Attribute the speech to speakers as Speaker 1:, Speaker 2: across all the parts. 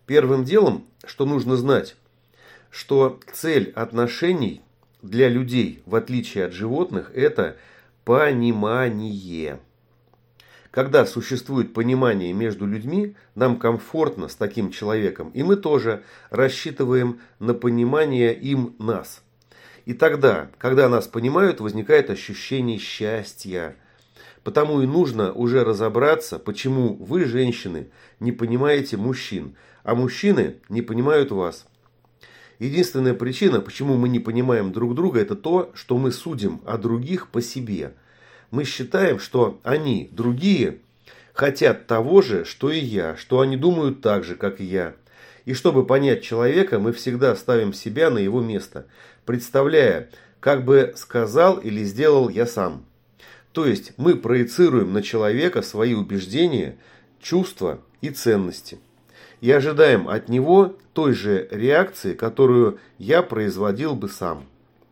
Speaker 1: Первым делом, что нужно знать, что цель отношений для людей, в отличие от животных, это понимание. Когда существует понимание между людьми, нам комфортно с таким человеком, и мы тоже рассчитываем на понимание им нас. И тогда, когда нас понимают, возникает ощущение счастья. Потому и нужно уже разобраться, почему вы, женщины, не понимаете мужчин, а мужчины не понимают вас. Единственная причина, почему мы не понимаем друг друга, это то, что мы судим о других по себе. Мы считаем, что они, другие, хотят того же, что и я, что они думают так же, как и я. И чтобы понять человека, мы всегда ставим себя на его место, представляя, как бы сказал или сделал я сам. То есть мы проецируем на человека свои убеждения, чувства и ценности. И ожидаем от него той же реакции, которую я производил бы сам.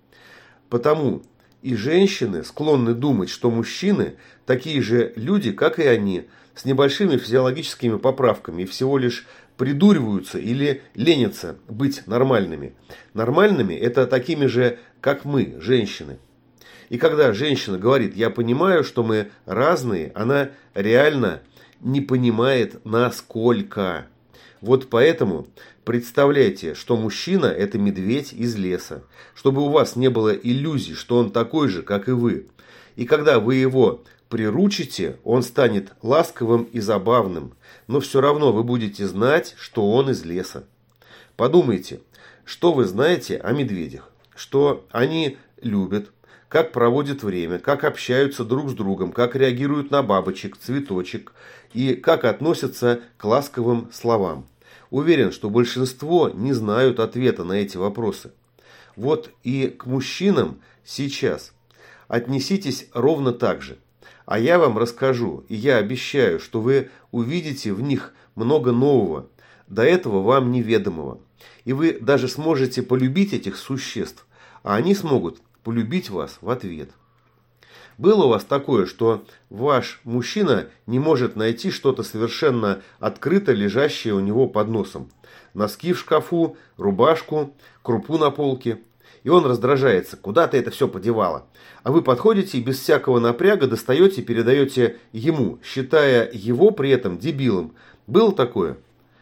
Speaker 1: Потому и женщины склонны думать, что мужчины такие же люди, как и они, с небольшими физиологическими поправками и всего лишь придуриваются или ленятся быть нормальными. Нормальными – это такими же, как мы, женщины. И когда женщина говорит «я понимаю, что мы разные», она реально не понимает, насколько. Вот поэтому представляйте, что мужчина – это медведь из леса, чтобы у вас не было иллюзий, что он такой же, как и вы. И когда вы его приручите, он станет ласковым и забавным, но все равно вы будете знать, что он из леса. Подумайте, что вы знаете о медведях, что они любят, как проводят время, как общаются друг с другом, как реагируют на бабочек, цветочек и как относятся к ласковым словам. Уверен, что большинство не знают ответа на эти вопросы. Вот и к мужчинам сейчас отнеситесь ровно так же. А я вам расскажу, и я обещаю, что вы увидите в них много нового, до этого вам неведомого. И вы даже сможете полюбить этих существ, а они смогут полюбить вас в ответ. Было у вас такое, что ваш мужчина не может найти что-то совершенно открыто лежащее у него под носом? Носки в шкафу, рубашку, крупу на полке. И он раздражается. Куда ты это все подевала? А вы подходите и без всякого напряга достаете и передаете ему, считая его при этом дебилом. Было такое?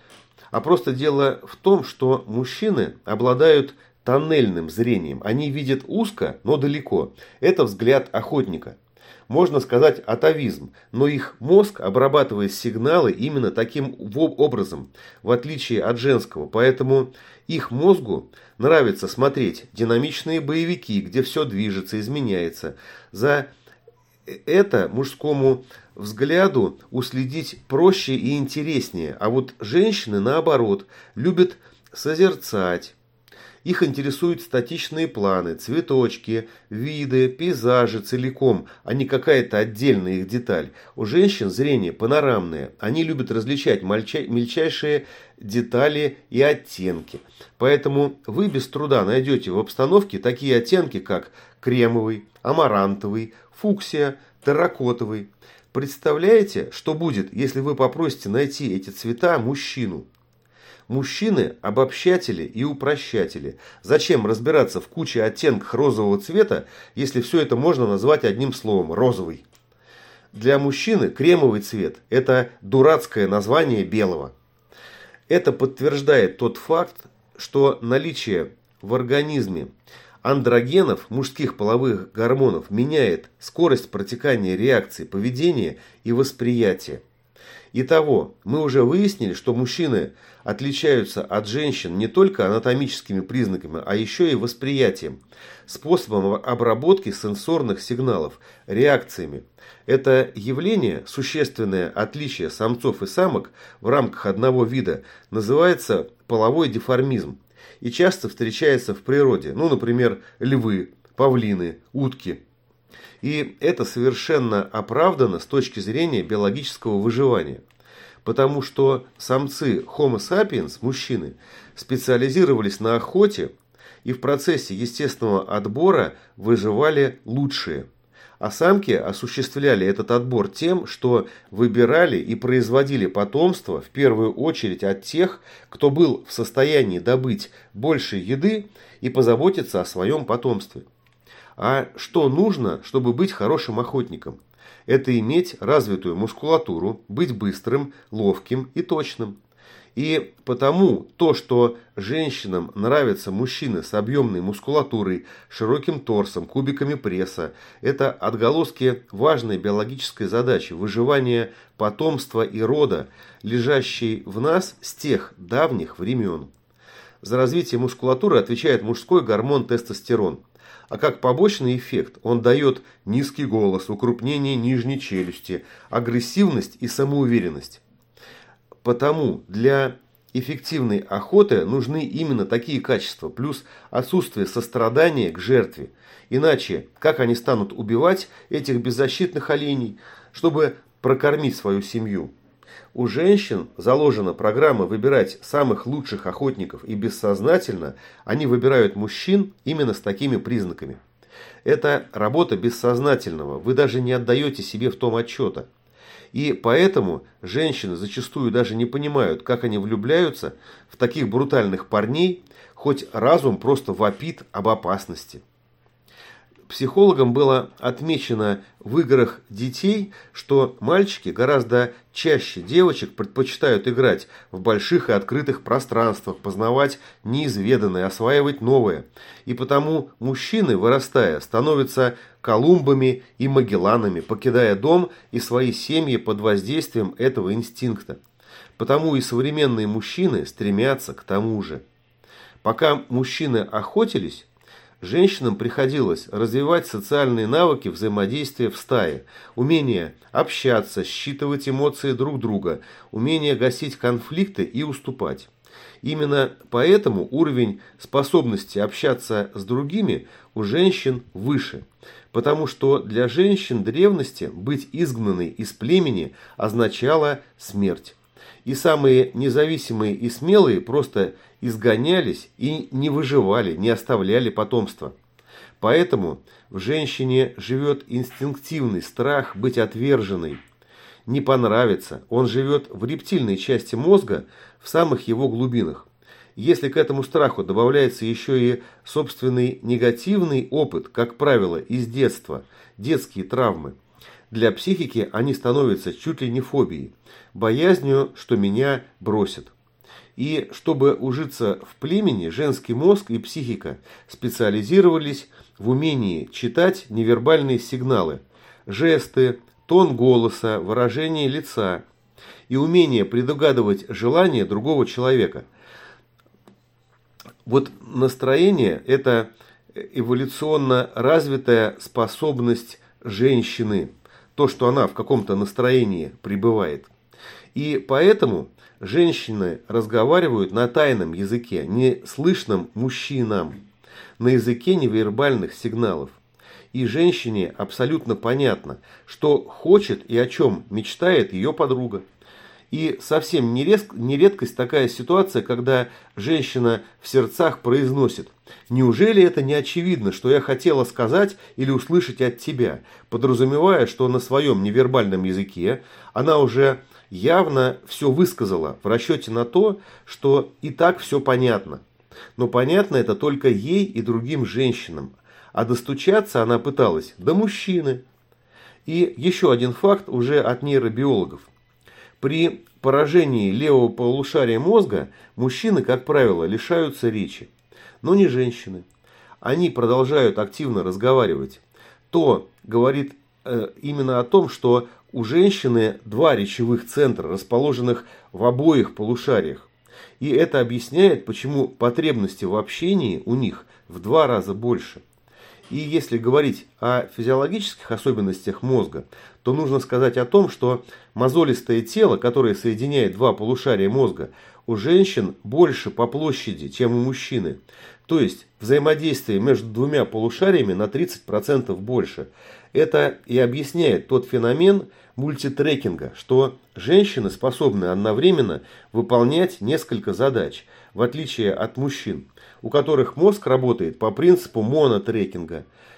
Speaker 1: А просто дело в том, что мужчины обладают тоннельным зрением. Они видят узко, но далеко. Это взгляд охотника. Можно сказать атовизм, но их мозг обрабатывает сигналы именно таким образом, в отличие от женского. Поэтому их мозгу нравится смотреть динамичные боевики, где все движется, изменяется. За это мужскому взгляду уследить проще и интереснее. А вот женщины, наоборот, любят созерцать. Их интересуют статичные планы, цветочки, виды, пейзажи целиком, а не какая-то отдельная их деталь. У женщин зрение панорамное. Они любят различать мельчайшие детали и оттенки. Поэтому вы без труда найдете в обстановке такие оттенки, как кремовый, амарантовый, фуксия, терракотовый. Представляете, что будет, если вы попросите найти эти цвета мужчину? Мужчины – обобщатели и упрощатели. Зачем разбираться в куче оттенков розового цвета, если все это можно назвать одним словом – розовый? Для мужчины кремовый цвет – это дурацкое название белого. Это подтверждает тот факт, что наличие в организме андрогенов, мужских половых гормонов, меняет скорость протекания реакции, поведения и восприятия. Итого, мы уже выяснили, что мужчины отличаются от женщин не только анатомическими признаками, а еще и восприятием, способом обработки сенсорных сигналов, реакциями. Это явление, существенное отличие самцов и самок в рамках одного вида, называется половой деформизм и часто встречается в природе, например, львы, павлины, утки. И это совершенно оправдано с точки зрения биологического выживания. Потому что самцы Homo sapiens, мужчины, специализировались на охоте и в процессе естественного отбора выживали лучшие. А самки осуществляли этот отбор тем, что выбирали и производили потомство в первую очередь от тех, кто был в состоянии добыть больше еды и позаботиться о своем потомстве. А что нужно, чтобы быть хорошим охотником? Это иметь развитую мускулатуру, быть быстрым, ловким и точным. И потому то, что женщинам нравятся мужчины с объемной мускулатурой, широким торсом, кубиками пресса, это отголоски важной биологической задачи – выживания потомства и рода, лежащей в нас с тех давних времен. За развитие мускулатуры отвечает мужской гормон тестостерон. А как побочный эффект он дает низкий голос, укрупнение нижней челюсти, агрессивность и самоуверенность. Потому для эффективной охоты нужны именно такие качества, плюс отсутствие сострадания к жертве. Иначе, как они станут убивать этих беззащитных оленей, чтобы прокормить свою семью? У женщин заложена программа выбирать самых лучших охотников, и бессознательно они выбирают мужчин именно с такими признаками. Это работа бессознательного, вы даже не отдаете себе в том отчета. И поэтому женщины зачастую даже не понимают, как они влюбляются в таких брутальных парней, хоть разум просто вопит об опасности. Психологам было отмечено в играх детей, что мальчики гораздо чаще девочек предпочитают играть в больших и открытых пространствах, познавать неизведанное, осваивать новое. И потому мужчины, вырастая, становятся Колумбами и Магелланами, покидая дом и свои семьи под воздействием этого инстинкта. Потому и современные мужчины стремятся к тому же. Пока мужчины охотились, женщинам приходилось развивать социальные навыки взаимодействия в стае, умение общаться, считывать эмоции друг друга, умение гасить конфликты и уступать. Именно поэтому уровень способности общаться с другими у женщин выше, потому что для женщин древности быть изгнанной из племени означало смерть. И самые независимые и смелые просто изгонялись и не выживали, не оставляли потомства. Поэтому в женщине живет инстинктивный страх быть отверженной, не понравится. Он живет в рептильной части мозга, в самых его глубинах. Если к этому страху добавляется еще и собственный негативный опыт, как правило, из детства, детские травмы, для психики они становятся чуть ли не фобией, боязнью, что меня бросят. И чтобы ужиться в племени, женский мозг и психика специализировались в умении читать невербальные сигналы, жесты, тон голоса, выражение лица и умение предугадывать желания другого человека. Вот настроение – это эволюционно развитая способность женщины, то, что она в каком-то настроении пребывает. И поэтому женщины разговаривают на тайном языке, не слышном мужчинам, на языке невербальных сигналов. И женщине абсолютно понятно, что хочет и о чем мечтает ее подруга. И совсем не редкость такая ситуация, когда женщина в сердцах произносит: «Неужели это не очевидно, что я хотела сказать или услышать от тебя?», подразумевая, что на своем невербальном языке она уже явно все высказала в расчете на то, что и так все понятно. Но понятно это только ей и другим женщинам, а достучаться она пыталась до мужчины. И еще один факт уже от нейробиологов. При поражении левого полушария мозга мужчины, как правило, лишаются речи, но не женщины. Они продолжают активно разговаривать. То говорит именно о том, что у женщины два речевых центра, расположенных в обоих полушариях. И это объясняет, почему потребности в общении у них в 2 раза больше. И если говорить о физиологических особенностях мозга, то нужно сказать о том, что мозолистое тело, которое соединяет 2 полушария мозга, у женщин больше по площади, чем у мужчины. То есть взаимодействие между 2 полушариями на 30% больше. Это и объясняет тот феномен мультитрекинга, что женщины способны одновременно выполнять несколько задач, в отличие от мужчин, у которых мозг работает по принципу монотрекинга.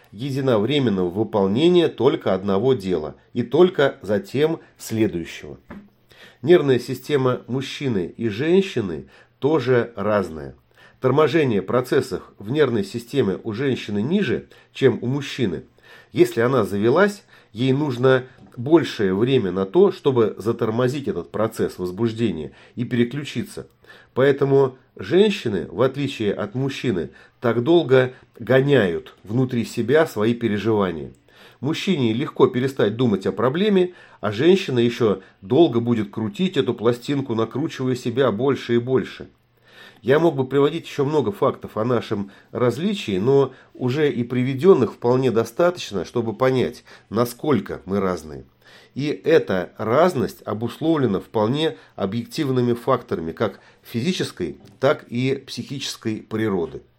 Speaker 1: единовременного выполнения только одного дела и только затем следующего. Нервная система мужчины и женщины тоже разная. Торможение процессов в нервной системе у женщины ниже, чем у мужчины. Если она завелась, ей нужно большее время на то, чтобы затормозить этот процесс возбуждения и переключиться. Поэтому женщины, в отличие от мужчины, так долго гоняют внутри себя свои переживания. Мужчине легко перестать думать о проблеме, а женщина еще долго будет крутить эту пластинку, накручивая себя больше и больше. Я мог бы приводить еще много фактов о нашем различии, но уже и приведенных вполне достаточно, чтобы понять, насколько мы разные. И эта разность обусловлена вполне объективными факторами, как физической, так и психической природы.